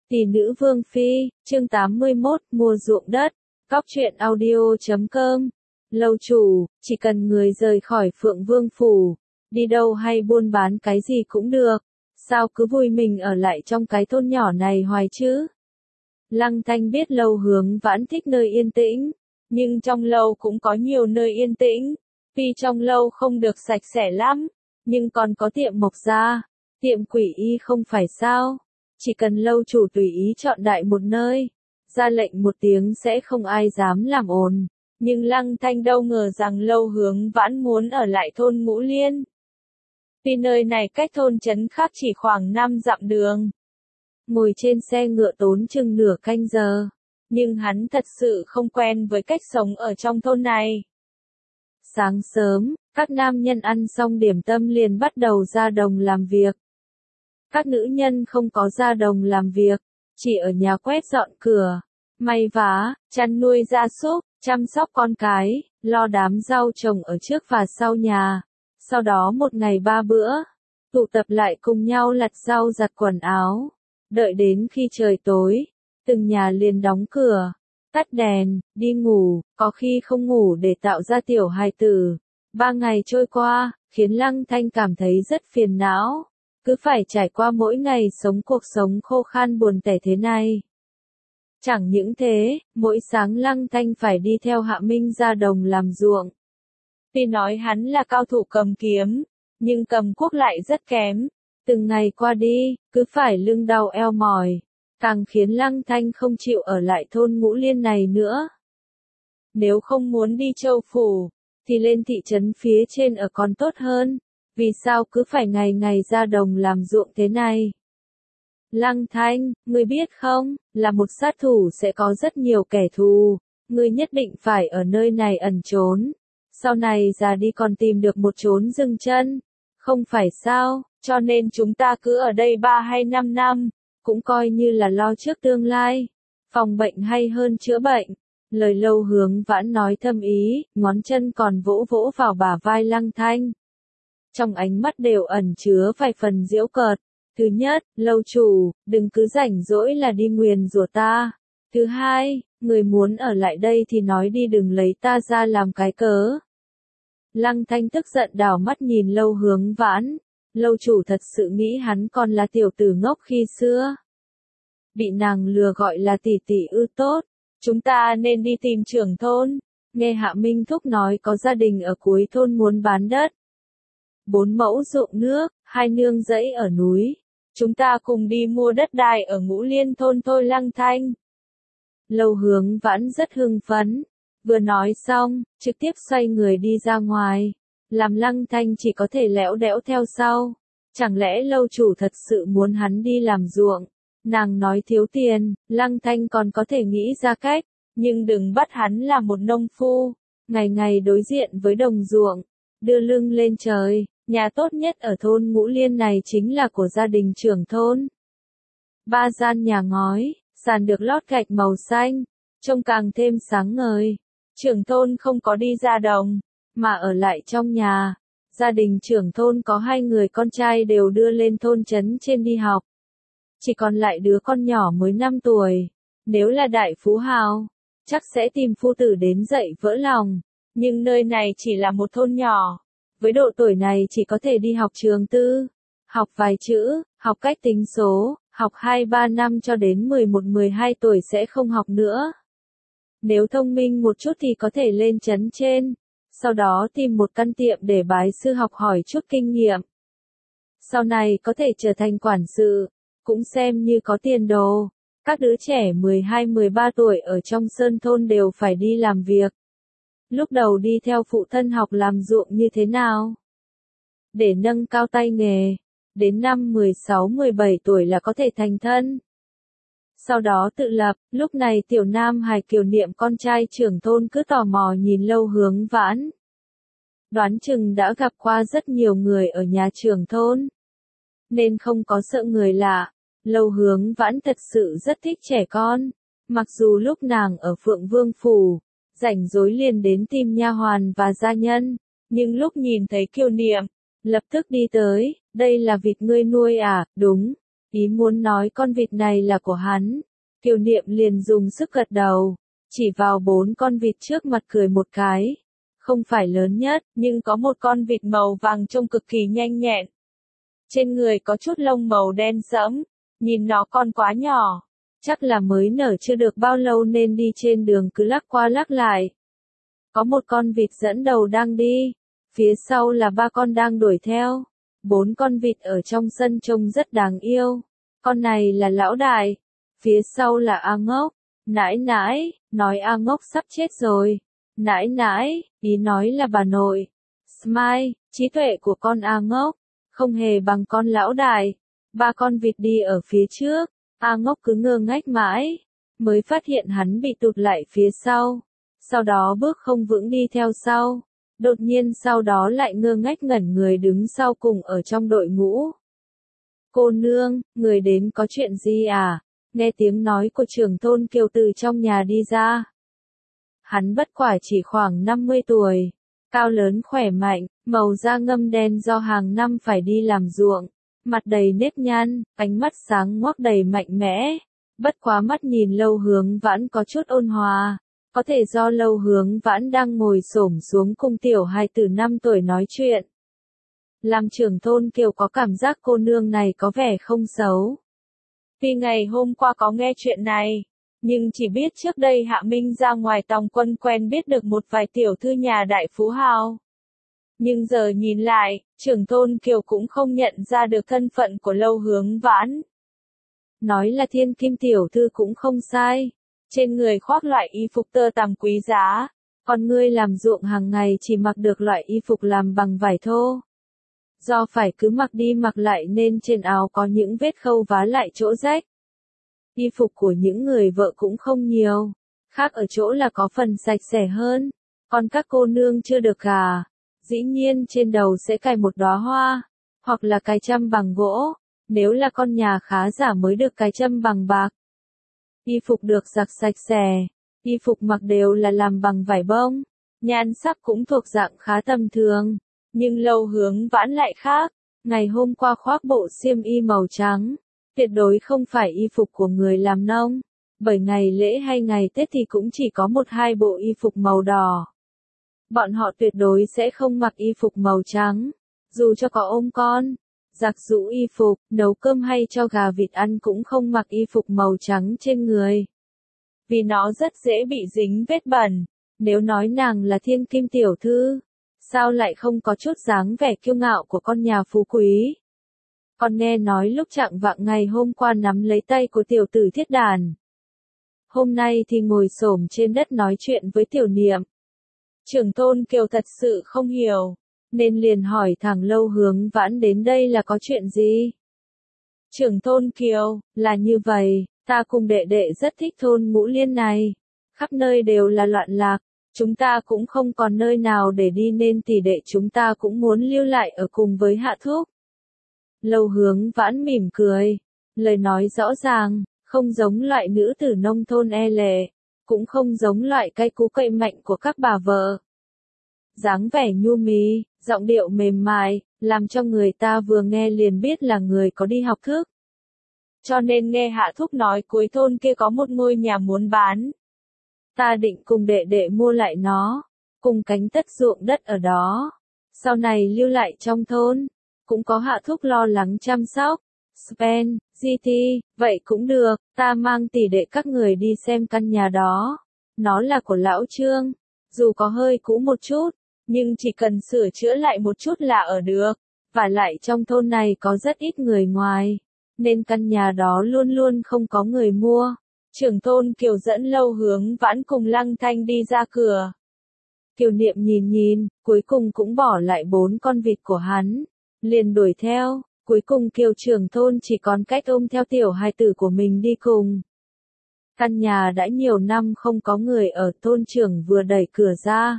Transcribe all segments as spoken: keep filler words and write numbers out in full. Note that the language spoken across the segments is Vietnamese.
Tỷ nữ Vương Phi, chương tám mươi mốt, mua ruộng đất, Cóc truyện audio chấm com. Lâu chủ, chỉ cần người rời khỏi Phượng Vương Phủ, đi đâu hay buôn bán cái gì cũng được, sao cứ vui mình ở lại trong cái thôn nhỏ này hoài chứ? Lăng Thanh biết Lâu Hướng Vãn thích nơi yên tĩnh, nhưng trong lâu cũng có nhiều nơi yên tĩnh, tuy trong lâu không được sạch sẽ lắm, nhưng còn có tiệm mộc gia, tiệm quỷ y không phải sao? Chỉ cần lâu chủ tùy ý chọn đại một nơi, ra lệnh một tiếng sẽ không ai dám làm ồn. Nhưng Lăng Thanh đâu ngờ rằng Lâu Hướng Vãn muốn ở lại thôn Ngũ Liên. Vì nơi này cách thôn trấn khác chỉ khoảng năm dặm đường. Ngồi trên xe ngựa tốn chừng nửa canh giờ, nhưng hắn thật sự không quen với cách sống ở trong thôn này. Sáng sớm, các nam nhân ăn xong điểm tâm liền bắt đầu ra đồng làm việc. Các nữ nhân không có ra đồng làm việc, chỉ ở nhà quét dọn cửa, may vá, chăn nuôi gia súc, chăm sóc con cái, lo đám rau trồng ở trước và sau nhà. Sau đó một ngày ba bữa, tụ tập lại cùng nhau lặt rau giặt quần áo. Đợi đến khi trời tối, từng nhà liền đóng cửa, tắt đèn, đi ngủ, có khi không ngủ để tạo ra tiểu hài tử. Ba ngày trôi qua, khiến Lăng Thanh cảm thấy rất phiền não. Cứ phải trải qua mỗi ngày sống cuộc sống khô khan buồn tẻ thế này. Chẳng những thế, mỗi sáng Lăng Thanh phải đi theo Hạ Minh ra đồng làm ruộng. Tuy nói hắn là cao thủ cầm kiếm, nhưng cầm cuốc lại rất kém. Từng ngày qua đi, cứ phải lưng đau eo mỏi, càng khiến Lăng Thanh không chịu ở lại thôn Ngũ Liên này nữa. Nếu không muốn đi Châu Phủ, thì lên thị trấn phía trên ở còn tốt hơn. Vì sao cứ phải ngày ngày ra đồng làm ruộng thế này? Lăng Thanh, ngươi biết không, là một sát thủ sẽ có rất nhiều kẻ thù, ngươi nhất định phải ở nơi này ẩn trốn. Sau này già đi còn tìm được một chốn dừng chân, không phải sao, cho nên chúng ta cứ ở đây ba hay năm năm, cũng coi như là lo trước tương lai, phòng bệnh hay hơn chữa bệnh. Lời Lâu Hướng Vãn nói thâm ý, ngón chân còn vỗ vỗ vào bả vai Lăng Thanh. Trong ánh mắt đều ẩn chứa vài phần giễu cợt. Thứ nhất, lâu chủ, đừng cứ rảnh rỗi là đi nguyền rủa ta. Thứ hai, người muốn ở lại đây thì nói đi đừng lấy ta ra làm cái cớ. Lăng Thanh tức giận đảo mắt nhìn Lâu Hướng Vãn. Lâu chủ thật sự nghĩ hắn còn là tiểu tử ngốc khi xưa. Bị nàng lừa gọi là tỷ tỷ ư tốt. Chúng ta nên đi tìm trưởng thôn. Nghe Hạ Minh Thúc nói có gia đình ở cuối thôn muốn bán đất. Bốn mẫu ruộng nước, hai nương rẫy ở núi. Chúng ta cùng đi mua đất đai ở Ngũ Liên thôn thôi Lăng Thanh. Lâu Hướng Vãn rất hưng phấn. Vừa nói xong, trực tiếp xoay người đi ra ngoài. Làm Lăng Thanh chỉ có thể lẽo đẽo theo sau. Chẳng lẽ lâu chủ thật sự muốn hắn đi làm ruộng? Nàng nói thiếu tiền, Lăng Thanh còn có thể nghĩ ra cách. Nhưng đừng bắt hắn là một nông phu. Ngày ngày đối diện với đồng ruộng. Đưa lưng lên trời. Nhà tốt nhất ở thôn Ngũ Liên này chính là của gia đình trưởng thôn. Ba gian nhà ngói, sàn được lót gạch màu xanh, trông càng thêm sáng ngời. Trưởng thôn không có đi ra đồng, mà ở lại trong nhà. Gia đình trưởng thôn có hai người con trai đều đưa lên thôn trấn trên đi học. Chỉ còn lại đứa con nhỏ mới năm tuổi. Nếu là đại phú hào, chắc sẽ tìm phu tử đến dạy vỡ lòng. Nhưng nơi này chỉ là một thôn nhỏ. Với độ tuổi này chỉ có thể đi học trường tư, học vài chữ, học cách tính số, học hai ba năm cho đến mười một mười hai tuổi sẽ không học nữa. Nếu thông minh một chút thì có thể lên trấn trên, sau đó tìm một căn tiệm để bái sư học hỏi chút kinh nghiệm. Sau này có thể trở thành quản sự, cũng xem như có tiền đồ. Các đứa trẻ mười hai mười ba tuổi ở trong sơn thôn đều phải đi làm việc. Lúc đầu đi theo phụ thân học làm ruộng như thế nào? Để nâng cao tay nghề, đến năm mười sáu mười bảy tuổi là có thể thành thân. Sau đó tự lập, lúc này tiểu nam hài Kiều Niệm con trai trưởng thôn cứ tò mò nhìn Lâu Hướng Vãn. Đoán chừng đã gặp qua rất nhiều người ở nhà trưởng thôn. Nên không có sợ người lạ, Lâu Hướng Vãn thật sự rất thích trẻ con. Mặc dù lúc nàng ở Phượng Vương Phủ, rảnh rỗi liền đến tìm nha hoàn và gia nhân, nhưng lúc nhìn thấy Kiều Niệm, lập tức đi tới, đây là vịt ngươi nuôi à, đúng, Ý muốn nói con vịt này là của hắn. Kiều Niệm liền dùng sức gật đầu, chỉ vào bốn con vịt trước mặt cười một cái. Không phải lớn nhất, nhưng có một con vịt màu vàng trông cực kỳ nhanh nhẹn. Trên người có chút lông màu đen sẫm, nhìn nó còn quá nhỏ. Chắc là mới nở chưa được bao lâu nên đi trên đường cứ lắc qua lắc lại. Có một con vịt dẫn đầu đang đi, phía sau là ba con đang đuổi theo. Bốn con vịt ở trong sân trông rất đáng yêu. Con này là lão đại, phía sau là A Ngốc. Nãi nãi, nói A Ngốc sắp chết rồi. Nãi nãi, ý nói là bà nội. Smile, trí tuệ của con A Ngốc, không hề bằng con lão đại. Ba con vịt đi ở phía trước, A Ngốc cứ ngơ ngác mãi, mới phát hiện hắn bị tụt lại phía sau. Sau đó bước không vững đi theo sau. Đột nhiên sau đó lại ngơ ngác ngẩn người đứng sau cùng ở trong đội ngũ. Cô nương, người đến có chuyện gì à? Nghe tiếng nói của trưởng thôn Kiều từ trong nhà đi ra. Hắn bất quả chỉ khoảng năm mươi tuổi, cao lớn khỏe mạnh, màu da ngâm đen do hàng năm phải đi làm ruộng, mặt đầy nếp nhăn, ánh mắt sáng ngoác đầy mạnh mẽ. Bất quá mắt nhìn Lâu Hướng Vãn có chút ôn hòa, có thể do Lâu Hướng Vãn đang ngồi xổm xuống cùng tiểu hài tử năm tuổi nói chuyện. Làm trưởng thôn Kiều có cảm giác cô nương này có vẻ không xấu. Vì ngày hôm qua có nghe chuyện này, nhưng chỉ biết trước đây Hạ Minh ra ngoài tòng quân quen biết được một vài tiểu thư nhà đại phú hào. Nhưng giờ nhìn lại, trưởng thôn Kiều cũng không nhận ra được thân phận của Lâu Hướng Vãn. Nói là thiên kim tiểu thư cũng không sai, trên người khoác loại y phục tơ tằm quý giá, còn ngươi làm ruộng hàng ngày chỉ mặc được loại y phục làm bằng vải thô. Do phải cứ mặc đi mặc lại nên trên áo có những vết khâu vá lại chỗ rách. Y phục của những người vợ cũng không nhiều, khác ở chỗ là có phần sạch sẽ hơn. Còn các cô nương chưa được gả, dĩ nhiên trên đầu sẽ cài một đóa hoa, hoặc là cài trâm bằng gỗ, nếu là con nhà khá giả mới được cài trâm bằng bạc. Y phục được giặt sạch sẽ, y phục mặc đều là làm bằng vải bông, nhan sắc cũng thuộc dạng khá tầm thường. Nhưng Lâu Hướng Vãn lại khác, ngày hôm qua khoác bộ xiêm y màu trắng, tuyệt đối không phải y phục của người làm nông, bởi ngày lễ hay ngày Tết thì cũng chỉ có một hai bộ y phục màu đỏ. Bọn họ tuyệt đối sẽ không mặc y phục màu trắng, dù cho có ôm con, giặt giũ y phục, nấu cơm hay cho gà vịt ăn cũng không mặc y phục màu trắng trên người. Vì nó rất dễ bị dính vết bẩn. Nếu nói nàng là thiên kim tiểu thư, sao lại không có chút dáng vẻ kiêu ngạo của con nhà phú quý? Còn nghe nói lúc chạng vạng ngày hôm qua nắm lấy tay của tiểu tử Thiết Đàn. Hôm nay thì ngồi xổm trên đất nói chuyện với tiểu Niệm. Trưởng thôn Kiều thật sự không hiểu, nên liền hỏi thẳng Lâu Hướng Vãn đến đây là có chuyện gì? Trưởng thôn Kiều, là như vậy, ta cùng đệ đệ rất thích thôn Ngũ Liên này. Khắp nơi đều là loạn lạc. Chúng ta cũng không còn nơi nào để đi nên tỷ đệ chúng ta cũng muốn lưu lại ở cùng với Hạ Thúc. Lâu Hướng Vãn mỉm cười, lời nói rõ ràng, không giống loại nữ tử nông thôn e lệ, cũng không giống loại cay cú cậy mạnh của các bà vợ. Dáng vẻ nhu mì, giọng điệu mềm mại, làm cho người ta vừa nghe liền biết là người có đi học thức. Cho nên nghe Hạ Thúc nói cuối thôn kia có một ngôi nhà muốn bán. Ta định cùng đệ đệ mua lại nó, cùng cánh tất ruộng đất ở đó. Sau này lưu lại trong thôn, cũng có Hạ Thúc lo lắng chăm sóc. Spen, giê tê, vậy cũng được, ta mang tỷ đệ các người đi xem căn nhà đó. Nó là của lão Trương, dù có hơi cũ một chút, nhưng chỉ cần sửa chữa lại một chút là ở được. Và lại trong thôn này có rất ít người ngoài, nên căn nhà đó luôn luôn không có người mua. Trưởng thôn Kiều dẫn Lâu Hướng Vãn cùng Lăng Thanh đi ra cửa. Kiều Niệm nhìn nhìn, cuối cùng cũng bỏ lại bốn con vịt của hắn, liền đuổi theo. Cuối cùng Kiều trưởng thôn chỉ còn cách ôm theo tiểu hài tử của mình đi cùng. Căn nhà đã nhiều năm không có người ở, thôn trưởng vừa đẩy cửa ra,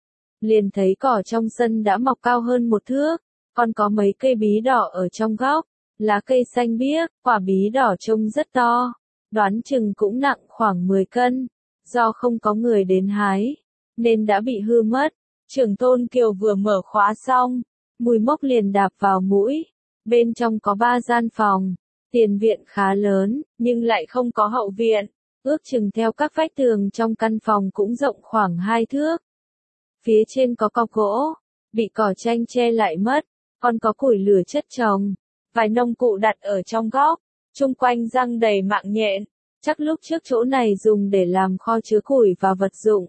liền thấy cỏ trong sân đã mọc cao hơn một thước, còn có mấy cây bí đỏ ở trong góc, lá cây xanh biếc, quả bí đỏ trông rất to, đoán chừng cũng nặng khoảng mười cân, do không có người đến hái, nên đã bị hư mất. Trưởng thôn Kiều vừa mở khóa xong, mùi mốc liền đạp vào mũi. Bên trong có ba gian phòng, Tiền viện khá lớn, nhưng lại không có hậu viện, ước chừng theo các vách tường trong căn phòng cũng rộng khoảng hai thước. Phía trên có cọc gỗ, bị cỏ tranh che lại mất, còn có củi lửa chất chồng, vài nông cụ đặt ở trong góc, chung quanh răng đầy mạng nhện, chắc lúc trước chỗ này dùng để làm kho chứa củi và vật dụng.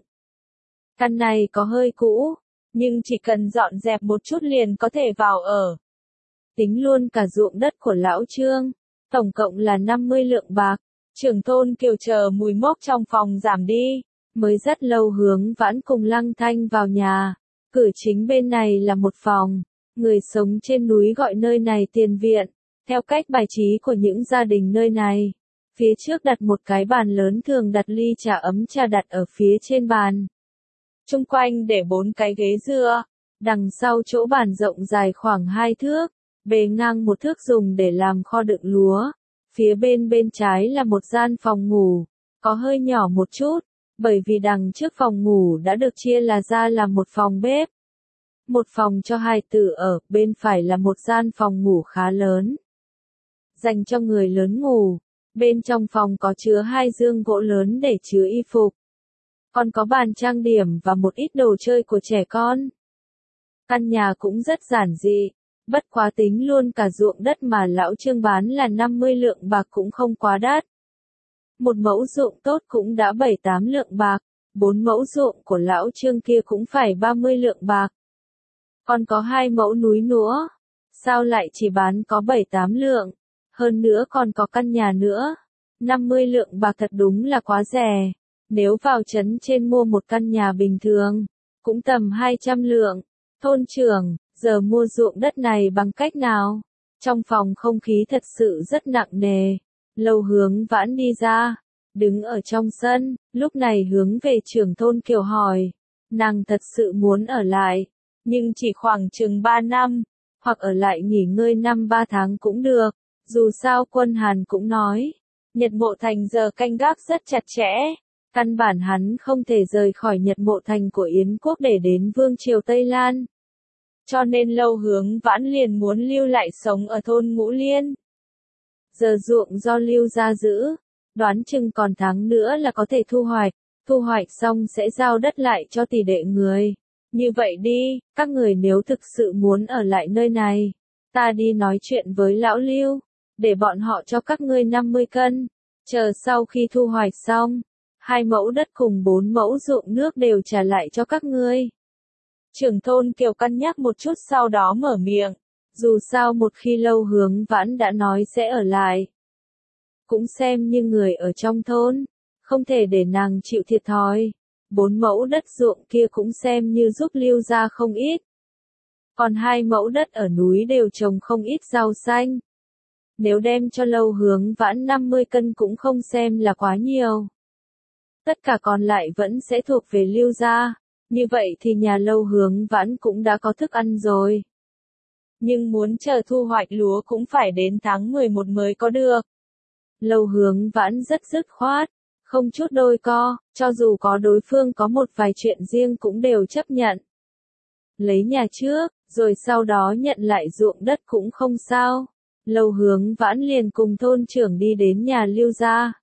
Căn này có hơi cũ, nhưng chỉ cần dọn dẹp một chút liền có thể vào ở. Tính luôn cả ruộng đất của lão Trương, tổng cộng là năm mươi lượng bạc. Trưởng thôn Kiều chờ mùi mốc trong phòng giảm đi, mới rất lâu Hướng Vãn cùng Lăng Thanh vào nhà. Cửa chính bên này là một phòng, người sống trên núi gọi nơi này tiền viện, theo cách bài trí của những gia đình nơi này. Phía trước đặt một cái bàn lớn thường đặt ly trà ấm trà đặt ở phía trên bàn. Chung quanh để bốn cái ghế dựa, đằng sau chỗ bàn rộng dài khoảng hai thước, bề ngang một thước dùng để làm kho đựng lúa. Phía bên bên trái là một gian phòng ngủ, có hơi nhỏ một chút, bởi vì đằng trước phòng ngủ đã được chia là ra làm một phòng bếp. Một phòng cho hài tử ở, bên phải là một gian phòng ngủ khá lớn, dành cho người lớn ngủ. Bên trong phòng có chứa hai giường gỗ lớn để chứa y phục. Còn có bàn trang điểm và một ít đồ chơi của trẻ con. Căn nhà cũng rất giản dị. Bất quá tính luôn cả ruộng đất mà lão Trương bán là năm mươi lượng bạc cũng không quá đắt. Một mẫu ruộng tốt cũng đã bảy tám lượng bạc, bốn mẫu ruộng của lão Trương kia cũng phải ba mươi lượng bạc. Còn có hai mẫu núi nữa, sao lại chỉ bán có bảy tám lượng, hơn nữa còn có căn nhà nữa. năm mươi lượng bạc thật đúng là quá rẻ, nếu vào trấn trên mua một căn nhà bình thường, cũng tầm hai trăm lượng. Thôn trưởng, giờ mua ruộng đất này bằng cách nào? Trong phòng không khí thật sự rất nặng nề. Lâu Hướng Vãn đi ra, đứng ở trong sân, lúc này hướng về trưởng thôn Kiều hỏi. Nàng thật sự muốn ở lại, nhưng chỉ khoảng chừng ba năm, hoặc ở lại nghỉ ngơi năm ba tháng cũng được. Dù sao Quân Hàn cũng nói, Nhật Mộ Thành giờ canh gác rất chặt chẽ. Căn bản hắn không thể rời khỏi Nhật Mộ Thành của Yến quốc để đến Vương triều Tây Lan. Cho nên Lâu Hướng Vãn liền muốn lưu lại sống ở thôn Ngũ Liên. Giờ ruộng do Lưu gia giữ, đoán chừng còn tháng nữa là có thể thu hoạch, thu hoạch xong sẽ giao đất lại cho tỷ đệ người. Như vậy đi, các người nếu thực sự muốn ở lại nơi này, ta đi nói chuyện với lão Lưu, để bọn họ cho các ngươi năm mươi cân, chờ sau khi thu hoạch xong, hai mẫu đất cùng bốn mẫu ruộng nước đều trả lại cho các ngươi. Trưởng thôn Kiều cân nhắc một chút sau đó mở miệng, dù sao một khi Lâu Hướng Vãn đã nói sẽ ở lại, cũng xem như người ở trong thôn, không thể để nàng chịu thiệt thòi. Bốn mẫu đất ruộng kia cũng xem như giúp Lưu gia không ít. Còn hai mẫu đất ở núi đều trồng không ít rau xanh. Nếu đem cho Lâu Hướng Vãn năm mươi cân cũng không xem là quá nhiều. Tất cả còn lại vẫn sẽ thuộc về Lưu gia. Như vậy thì nhà Lâu Hướng Vãn cũng đã có thức ăn rồi. Nhưng muốn chờ thu hoạch lúa cũng phải đến tháng mười một mới có được. Lâu Hướng Vãn rất dứt khoát, không chút đôi co, cho dù có đối phương có một vài chuyện riêng cũng đều chấp nhận. Lấy nhà trước, rồi sau đó nhận lại ruộng đất cũng không sao. Lâu Hướng Vãn liền cùng thôn trưởng đi đến nhà Lưu gia.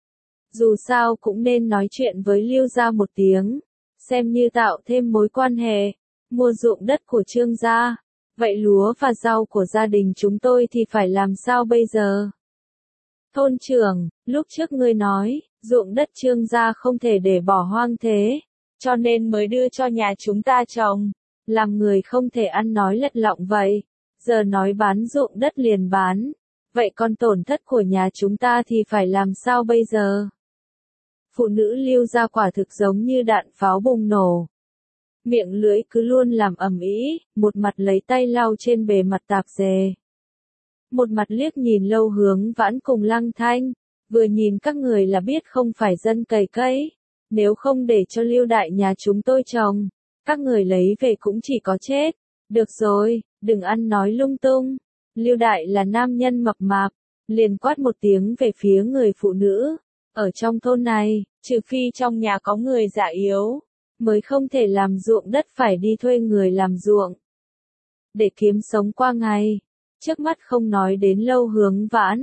Dù sao cũng nên nói chuyện với Lưu gia một tiếng, xem như tạo thêm mối quan hệ, mua ruộng đất của Trương gia. Vậy lúa và rau của gia đình chúng tôi thì phải làm sao bây giờ? Thôn trưởng, lúc trước ngươi nói, ruộng đất Trương gia không thể để bỏ hoang thế, cho nên mới đưa cho nhà chúng ta trồng. Làm người không thể ăn nói lật lọng vậy, giờ nói bán ruộng đất liền bán. Vậy còn tổn thất của nhà chúng ta thì phải làm sao bây giờ? Phụ nữ Lưu gia quả thực giống như đạn pháo bùng nổ. Miệng lưỡi cứ luôn làm ầm ĩ, một mặt lấy tay lau trên bề mặt tạp dề. Một mặt liếc nhìn Lâu Hướng Vãn cùng Lăng Thanh, vừa nhìn các người là biết không phải dân cày cấy. Nếu không để cho Lưu đại nhà chúng tôi trồng, các người lấy về cũng chỉ có chết. Được rồi, đừng ăn nói lung tung. Lưu đại là nam nhân mập mạp, liền quát một tiếng về phía người phụ nữ. Ở trong thôn này, trừ phi trong nhà có người già yếu, mới không thể làm ruộng đất phải đi thuê người làm ruộng. Để kiếm sống qua ngày, trước mắt không nói đến Lâu Hướng Vãn,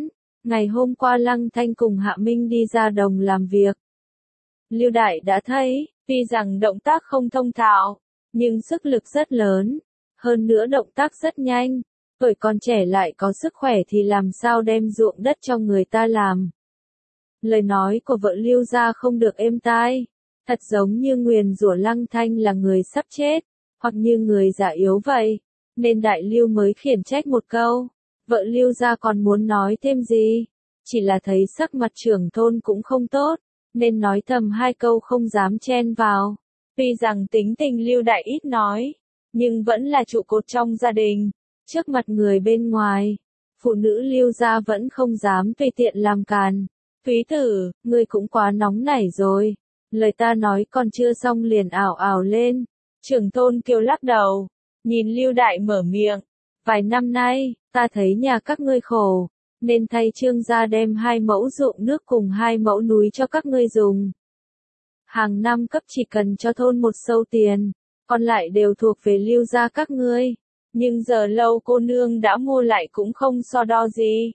Ngày hôm qua Lăng Thanh cùng Hạ Minh đi ra đồng làm việc. Lưu Đại đã thấy, tuy rằng động tác không thông thạo, nhưng sức lực rất lớn, hơn nữa động tác rất nhanh, tuổi còn trẻ lại có sức khỏe thì làm sao đem ruộng đất cho người ta làm. Lời nói của vợ Lưu gia không được êm tai, thật giống như nguyền rủa Lăng Thanh là người sắp chết, hoặc như người già yếu vậy, nên Đại Lưu mới khiển trách một câu. Vợ Lưu gia còn muốn nói thêm gì, chỉ là thấy sắc mặt trưởng thôn cũng không tốt, nên nói thầm hai câu không dám chen vào. Tuy rằng tính tình Lưu Đại ít nói, nhưng vẫn là trụ cột trong gia đình, trước mặt người bên ngoài, phụ nữ Lưu gia vẫn không dám tùy tiện làm càn. Thúy Tử, ngươi cũng quá nóng nảy rồi, lời ta nói còn chưa xong liền ảo ảo lên. Trưởng thôn Kiều lắc đầu, nhìn Lưu Đại mở miệng, vài năm nay, ta thấy nhà các ngươi khổ, nên thay Trương gia đem hai mẫu ruộng nước cùng hai mẫu núi cho các ngươi dùng. Hàng năm cấp chỉ cần cho thôn một sâu tiền, còn lại đều thuộc về Lưu gia các ngươi, nhưng giờ Lâu cô nương đã mua lại cũng không so đo gì.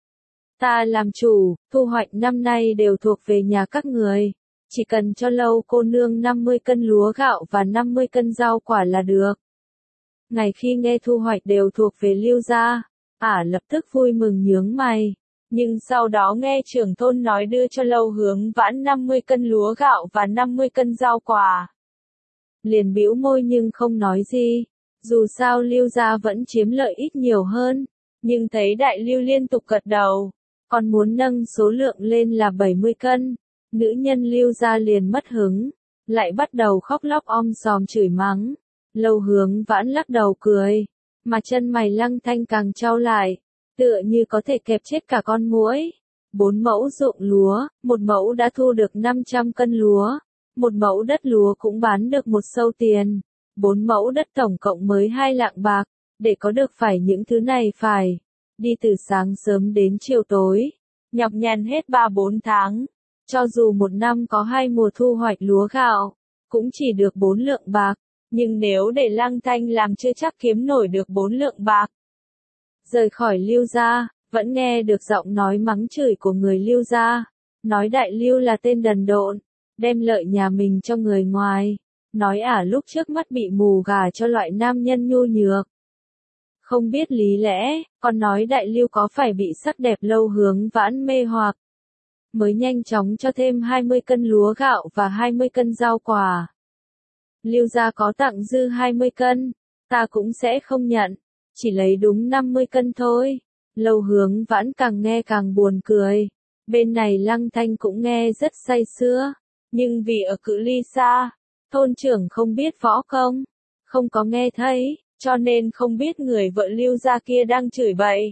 Ta làm chủ, thu hoạch năm nay đều thuộc về nhà các người, chỉ cần cho Lâu cô nương năm mươi cân lúa gạo và năm mươi cân rau quả là được. Ngày khi nghe thu hoạch đều thuộc về Lưu gia, ả lập tức vui mừng nhướng mày, nhưng sau đó nghe trưởng thôn nói đưa cho Lâu Hướng Vãn năm mươi cân lúa gạo và năm mươi cân rau quả. Liền bĩu môi nhưng không nói gì, dù sao Lưu gia vẫn chiếm lợi ít nhiều hơn, nhưng thấy Đại Lưu liên tục gật đầu, còn muốn nâng số lượng lên là bảy mươi cân, nữ nhân Lưu gia liền mất hứng, lại bắt đầu khóc lóc om sòm chửi mắng. Lâu Hướng Vãn lắc đầu cười, mà chân mày Lăng Thanh càng trao lại, tựa như có thể kẹp chết cả con muỗi. Bốn mẫu ruộng lúa, một mẫu đã thu được năm trăm cân lúa, một mẫu đất lúa cũng bán được một sâu tiền, bốn mẫu đất tổng cộng mới hai lạng bạc, để có được phải những thứ này phải đi từ sáng sớm đến chiều tối, nhọc nhằn hết ba bốn tháng, cho dù một năm có hai mùa thu hoạch lúa gạo, cũng chỉ được bốn lượng bạc. Nhưng nếu để Lăng Thanh làm chưa chắc kiếm nổi được bốn lượng bạc. Rời khỏi Lưu gia, vẫn nghe được giọng nói mắng chửi của người Lưu gia, nói Đại Lưu là tên đần độn, đem lợi nhà mình cho người ngoài, nói ả lúc trước mắt bị mù gà cho loại nam nhân nhu nhược. Không biết lý lẽ, còn nói Đại Lưu có phải bị sắc đẹp Lâu Hướng Vãn mê hoặc, mới nhanh chóng cho thêm hai mươi cân lúa gạo và hai mươi cân rau quả. Lưu gia có tặng dư hai mươi cân, ta cũng sẽ không nhận, chỉ lấy đúng năm mươi cân thôi. Lâu Hướng Vãn càng nghe càng buồn cười, bên này Lăng Thanh cũng nghe rất say sưa, nhưng vì ở cự ly xa, thôn trưởng không biết võ công, không có nghe thấy, cho nên không biết người vợ Lưu gia kia đang chửi bậy.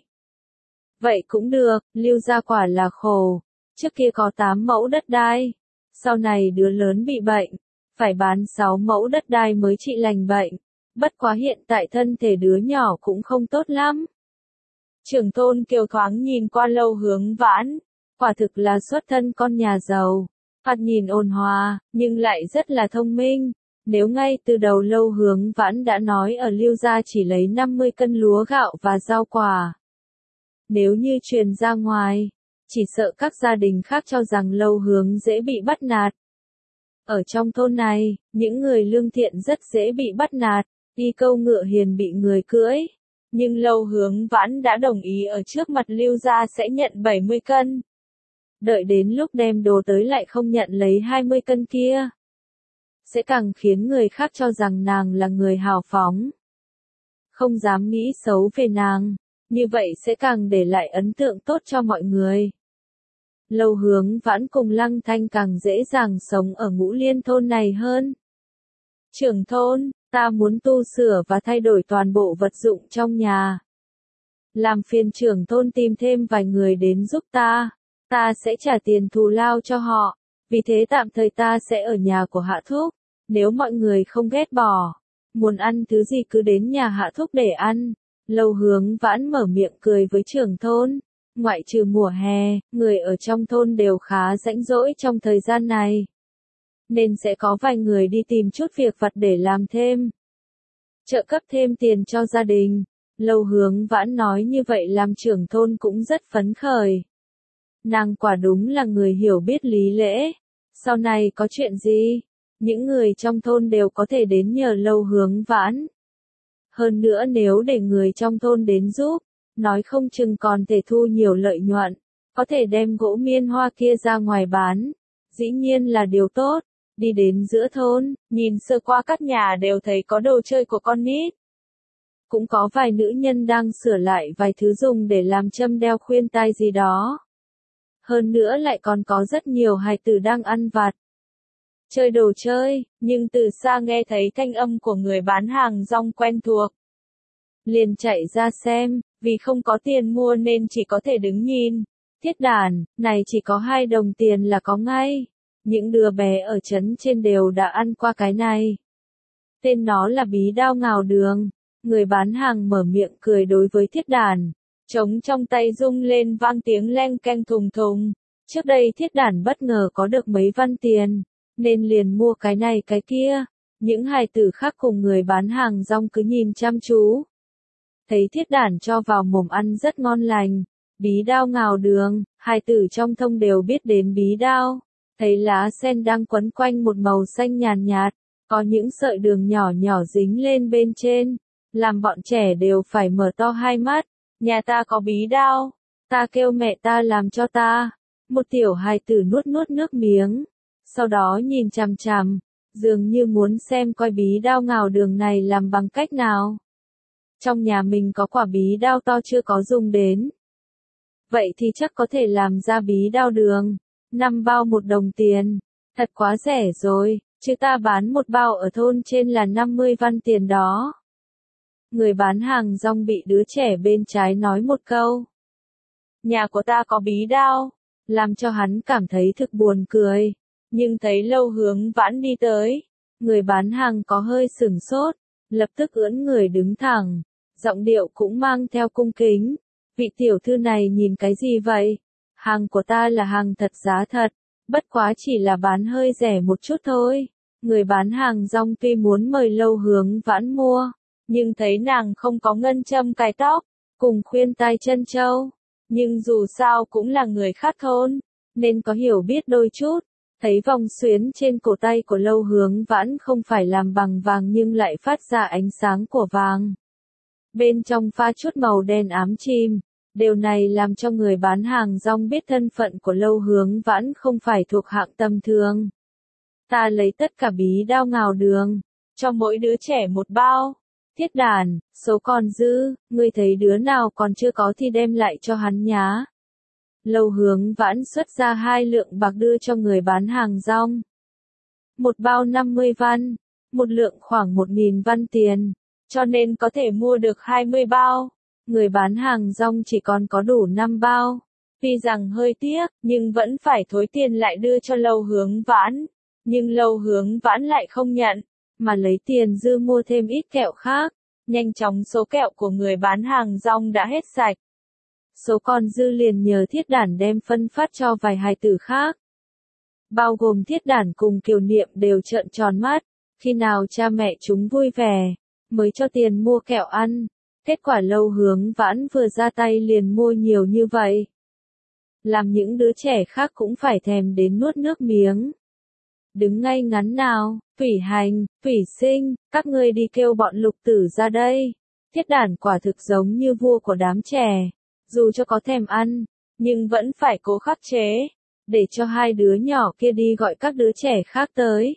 Vậy cũng được, Lưu gia quả là khổ, trước kia có tám mẫu đất đai, sau này đứa lớn bị bệnh, phải bán sáu mẫu đất đai mới trị lành bệnh, bất quá hiện tại thân thể đứa nhỏ cũng không tốt lắm. Trưởng thôn Kiều thoáng nhìn qua Lâu Hướng Vãn, quả thực là xuất thân con nhà giàu, thoạt nhìn ôn hòa, nhưng lại rất là thông minh. Nếu ngay từ đầu Lâu Hướng Vãn đã nói ở Lưu gia chỉ lấy năm mươi cân lúa gạo và rau quả, nếu như truyền ra ngoài, chỉ sợ các gia đình khác cho rằng Lâu Hướng dễ bị bắt nạt. Ở trong thôn này, những người lương thiện rất dễ bị bắt nạt, đi câu ngựa hiền bị người cưỡi. Nhưng Lâu Hướng Vãn đã đồng ý ở trước mặt Lưu gia sẽ nhận bảy mươi cân. Đợi đến lúc đem đồ tới lại không nhận lấy hai mươi cân kia, sẽ càng khiến người khác cho rằng nàng là người hào phóng, không dám nghĩ xấu về nàng, như vậy sẽ càng để lại ấn tượng tốt cho mọi người. Lâu Hướng Vãn cùng Lăng Thanh càng dễ dàng sống ở Ngũ Liên thôn này hơn. Trưởng thôn, ta muốn tu sửa và thay đổi toàn bộ vật dụng trong nhà. Làm phiền trưởng thôn tìm thêm vài người đến giúp ta, ta sẽ trả tiền thù lao cho họ, vì thế tạm thời ta sẽ ở nhà của Hạ Thúc, nếu mọi người không ghét bỏ, muốn ăn thứ gì cứ đến nhà Hạ Thúc để ăn. Lâu Hướng Vãn mở miệng cười với trưởng thôn. Ngoại trừ mùa hè, người ở trong thôn đều khá rãnh rỗi trong thời gian này, nên sẽ có vài người đi tìm chút việc vặt để làm thêm, trợ cấp thêm tiền cho gia đình. Lâu Hướng Vãn nói như vậy làm trưởng thôn cũng rất phấn khởi, Nàng quả đúng là người hiểu biết lý lẽ. Sau này có chuyện gì, những người trong thôn đều có thể đến nhờ Lâu Hướng Vãn. Hơn nữa nếu để người trong thôn đến giúp, nói không chừng còn thể thu nhiều lợi nhuận, có thể đem gỗ miên hoa kia ra ngoài bán. Dĩ nhiên là điều tốt. Đi đến giữa thôn, nhìn sơ qua các nhà đều thấy có đồ chơi của con nít. Cũng có vài nữ nhân đang sửa lại vài thứ dùng để làm châm đeo khuyên tai gì đó. Hơn nữa lại còn có rất nhiều hài tử đang ăn vặt. Chơi đồ chơi, nhưng từ xa nghe thấy thanh âm của người bán hàng rong quen thuộc. Liền chạy ra xem, vì không có tiền mua nên chỉ có thể đứng nhìn. Thiết đàn, này chỉ có hai đồng tiền là có ngay. Những đứa bé ở trấn trên đều đã ăn qua cái này. Tên nó là bí đao ngào đường. Người bán hàng mở miệng cười đối với thiết đàn. Trống trong tay rung lên vang tiếng leng keng thùng thùng. Trước đây thiết đàn bất ngờ có được mấy văn tiền, nên liền mua cái này cái kia. Những hài tử khác cùng người bán hàng rong cứ nhìn chăm chú. Thấy thiết đàn cho vào mồm ăn rất ngon lành. Bí đao ngào đường, hài tử trong thông đều biết đến bí đao. Thấy lá sen đang quấn quanh một màu xanh nhàn nhạt, có những sợi đường nhỏ nhỏ dính lên bên trên, làm bọn trẻ đều phải mở to hai mắt. Nhà ta có bí đao, ta kêu mẹ ta làm cho ta. Một tiểu hài tử nuốt nuốt nước miếng, sau đó nhìn chằm chằm, dường như muốn xem coi bí đao ngào đường này làm bằng cách nào. Trong nhà mình có quả bí đao to chưa có dùng đến. Vậy thì chắc có thể làm ra bí đao đường. Năm bao một đồng tiền, thật quá rẻ rồi, chứ ta bán một bao ở thôn trên là năm mươi văn tiền đó. Người bán hàng rong bị đứa trẻ bên trái nói một câu. Nhà của ta có bí đao, làm cho hắn cảm thấy thực buồn cười, nhưng thấy Lâu Hướng Vãn đi tới, người bán hàng có hơi sửng sốt, lập tức ưỡn người đứng thẳng, giọng điệu cũng mang theo cung kính. Vị tiểu thư này nhìn cái gì vậy? Hàng của ta là hàng thật giá thật, bất quá chỉ là bán hơi rẻ một chút thôi. Người bán hàng rong tuy muốn mời Lâu Hướng Vãn mua, nhưng thấy nàng không có ngân châm cài tóc, cùng khuyên tai chân châu. Nhưng dù sao cũng là người khác thôn, nên có hiểu biết đôi chút. Thấy vòng xuyến trên cổ tay của Lâu Hướng Vãn không phải làm bằng vàng nhưng lại phát ra ánh sáng của vàng. Bên trong pha chút màu đen ám chìm. Điều này làm cho người bán hàng rong biết thân phận của Lâu Hướng Vãn không phải thuộc hạng tầm thường. Ta lấy tất cả bí đao ngào đường, cho mỗi đứa trẻ một bao. Thiết đàn, số còn dư, ngươi thấy đứa nào còn chưa có thì đem lại cho hắn nhá. Lâu Hướng Vãn xuất ra hai lượng bạc đưa cho người bán hàng rong. Một bao năm mươi văn, một lượng khoảng một nghìn văn tiền, cho nên có thể mua được hai mươi bao. Người bán hàng rong chỉ còn có đủ năm bao. Tuy rằng hơi tiếc, nhưng vẫn phải thối tiền lại đưa cho Lâu Hướng Vãn. Nhưng Lâu Hướng Vãn lại không nhận, mà lấy tiền dư mua thêm ít kẹo khác. Nhanh chóng số kẹo của người bán hàng rong đã hết sạch. Số còn dư liền nhờ Thiết Đản đem phân phát cho vài hài tử khác. Bao gồm Thiết Đản cùng Kiều Niệm đều trợn tròn mắt, khi nào cha mẹ chúng vui vẻ, mới cho tiền mua kẹo ăn. Kết quả Lâu Hướng Vãn vừa ra tay liền mua nhiều như vậy. Làm những đứa trẻ khác cũng phải thèm đến nuốt nước miếng. Đứng ngay ngắn nào, Phỉ Hành, Phỉ Sinh, các ngươi đi kêu bọn Lục Tử ra đây. Thiết Đản quả thực giống như vua của đám trẻ, dù cho có thèm ăn, nhưng vẫn phải cố khắc chế, để cho hai đứa nhỏ kia đi gọi các đứa trẻ khác tới.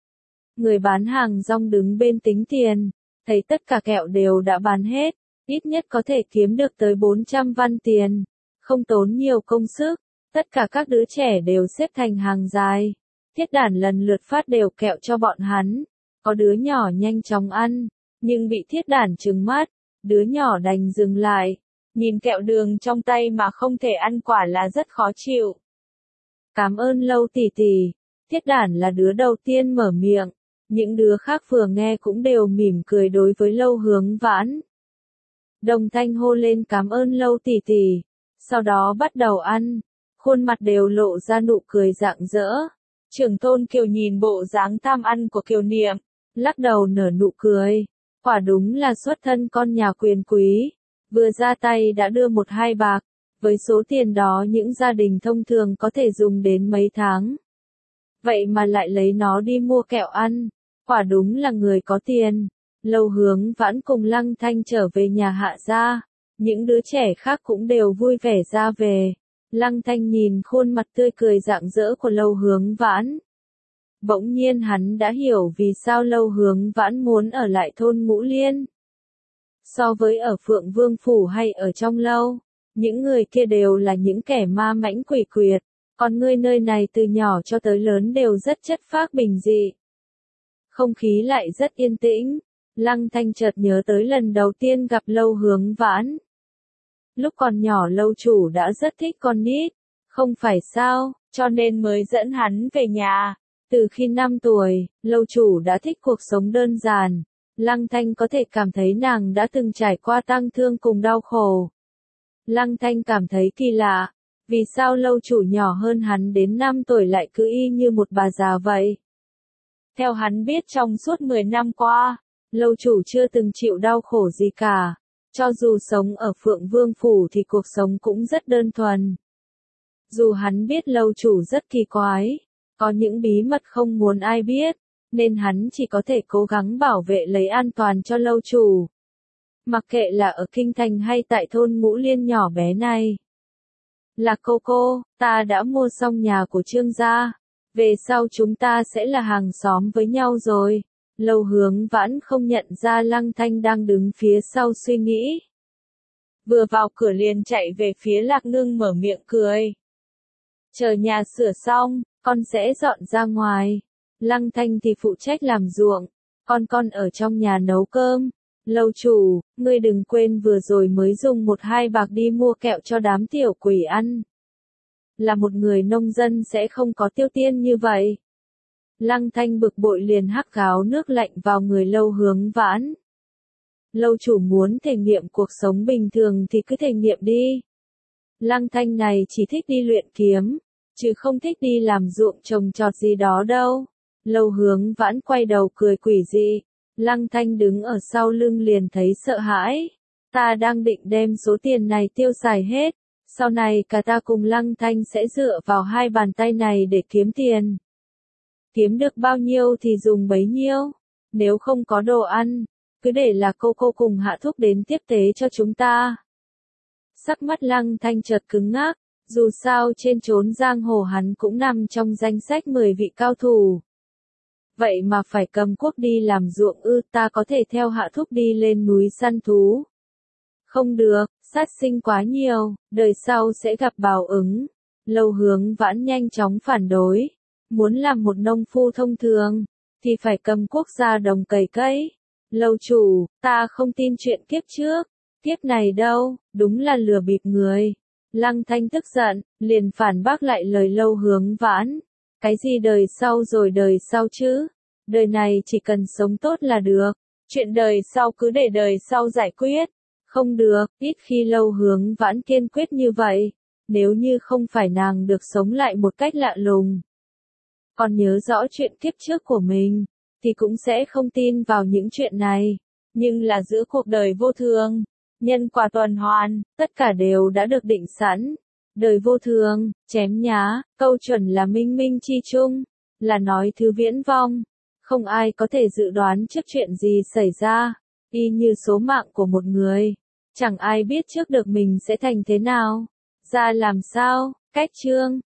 Người bán hàng rong đứng bên tính tiền, thấy tất cả kẹo đều đã bán hết, ít nhất có thể kiếm được tới bốn trăm văn tiền, không tốn nhiều công sức, tất cả các đứa trẻ đều xếp thành hàng dài. Thiết Đản lần lượt phát đều kẹo cho bọn hắn, có đứa nhỏ nhanh chóng ăn, nhưng bị Thiết Đản trừng mắt, đứa nhỏ đành dừng lại, nhìn kẹo đường trong tay mà không thể ăn quả là rất khó chịu. Cảm ơn Lâu tỷ tỷ. Thiết Đản là đứa đầu tiên mở miệng, những đứa khác vừa nghe cũng đều mỉm cười đối với Lâu Hướng Vãn. Đồng thanh hô lên cảm ơn Lâu tỷ tỷ, sau đó bắt đầu ăn, khuôn mặt đều lộ ra nụ cười rạng rỡ. Trưởng thôn Kiều nhìn bộ dáng tham ăn của Kiều Niệm, lắc đầu nở nụ cười, quả đúng là xuất thân con nhà quyền quý, vừa ra tay đã đưa một hai bạc, Với số tiền đó những gia đình thông thường có thể dùng đến mấy tháng. Vậy mà lại lấy nó đi mua kẹo ăn. Quả đúng là người có tiền. Lâu Hướng Vãn cùng Lăng Thanh trở về nhà Hạ gia. Những đứa trẻ khác cũng đều vui vẻ ra về. Lăng Thanh nhìn khuôn mặt tươi cười rạng rỡ của Lâu Hướng Vãn. Bỗng nhiên hắn đã hiểu vì sao Lâu Hướng Vãn muốn ở lại thôn Ngũ Liên. So với ở Phượng Vương Phủ hay ở trong lâu, những người kia đều là những kẻ ma mãnh quỷ quyệt, còn ngươi nơi này từ nhỏ cho tới lớn đều rất chất phác bình dị. Không khí lại rất yên tĩnh, Lăng Thanh chợt nhớ tới lần đầu tiên gặp Lâu Hướng Vãn. Lúc còn nhỏ Lâu chủ đã rất thích con nít, không phải sao, cho nên mới dẫn hắn về nhà. Từ khi năm tuổi, Lâu chủ đã thích cuộc sống đơn giản. Lăng Thanh có thể cảm thấy nàng đã từng trải qua tang thương cùng đau khổ. Lăng Thanh cảm thấy kỳ lạ, vì sao Lâu chủ nhỏ hơn hắn đến năm tuổi lại cứ y như một bà già vậy? Theo hắn biết trong suốt mười năm qua, Lâu chủ chưa từng chịu đau khổ gì cả. Cho dù sống ở Phượng Vương Phủ thì cuộc sống cũng rất đơn thuần. Dù hắn biết Lâu chủ rất kỳ quái, có những bí mật không muốn ai biết, nên hắn chỉ có thể cố gắng bảo vệ lấy an toàn cho Lâu chủ. Mặc kệ là ở Kinh Thành hay tại thôn Ngũ Liên nhỏ bé này. Là cô cô, ta đã mua xong nhà của Trương gia. Về sau chúng ta sẽ là hàng xóm với nhau rồi. Lâu Hướng Vãn không nhận ra Lăng Thanh đang đứng phía sau suy nghĩ. Vừa vào cửa liền chạy về phía Lạc Nương mở miệng cười. Chờ nhà sửa xong, con sẽ dọn ra ngoài. Lăng Thanh thì phụ trách làm ruộng, con con ở trong nhà nấu cơm. Lâu chủ, ngươi đừng quên vừa rồi mới dùng một hai bạc đi mua kẹo cho đám tiểu quỷ ăn. Là một người nông dân sẽ không có tiêu tiên như vậy. Lăng Thanh bực bội liền hắc gáo nước lạnh vào người Lâu Hướng Vãn. Lâu chủ muốn thể nghiệm cuộc sống bình thường thì cứ thể nghiệm đi. Lăng Thanh này chỉ thích đi luyện kiếm, chứ không thích đi làm ruộng trồng trọt gì đó đâu. Lâu Hướng Vãn quay đầu cười quỷ dị. Lăng Thanh đứng ở sau lưng liền thấy sợ hãi. Ta đang định đem số tiền này tiêu xài hết. Sau này cả ta cùng Lăng Thanh sẽ dựa vào hai bàn tay này để kiếm tiền. Kiếm được bao nhiêu thì dùng bấy nhiêu. Nếu không có đồ ăn, cứ để là cô cô cùng Hạ Thúc đến tiếp tế cho chúng ta. Sắc mắt Lăng Thanh chợt cứng ngắc. Dù sao trên chốn giang hồ hắn cũng nằm trong danh sách mười vị cao thủ. Vậy mà phải cầm cuốc đi làm ruộng ư, ta có thể theo Hạ Thúc đi lên núi săn thú. Không được, sát sinh quá nhiều, đời sau sẽ gặp báo ứng. Lâu Hướng Vãn nhanh chóng phản đối. Muốn làm một nông phu thông thường, thì phải cầm cuốc ra đồng cày cấy. Lâu chủ, ta không tin chuyện kiếp trước, kiếp này đâu, đúng là lừa bịp người. Lăng Thanh tức giận, liền phản bác lại lời Lâu Hướng Vãn. Cái gì đời sau rồi đời sau chứ? Đời này chỉ cần sống tốt là được. Chuyện đời sau cứ để đời sau giải quyết. Không được, ít khi Lâu Hướng Vãn kiên quyết như vậy. Nếu như không phải nàng được sống lại một cách lạ lùng, còn nhớ rõ chuyện kiếp trước của mình, thì cũng sẽ không tin vào những chuyện này. Nhưng là giữa cuộc đời vô thường, nhân quả tuần hoàn, tất cả đều đã được định sẵn. Đời vô thường, chém nhá, câu chuẩn là minh minh chi chung, là nói thứ viễn vong. Không ai có thể dự đoán trước chuyện gì xảy ra, y như số mạng của một người. Chẳng ai biết trước được mình sẽ thành thế nào, ra làm sao, cách chương.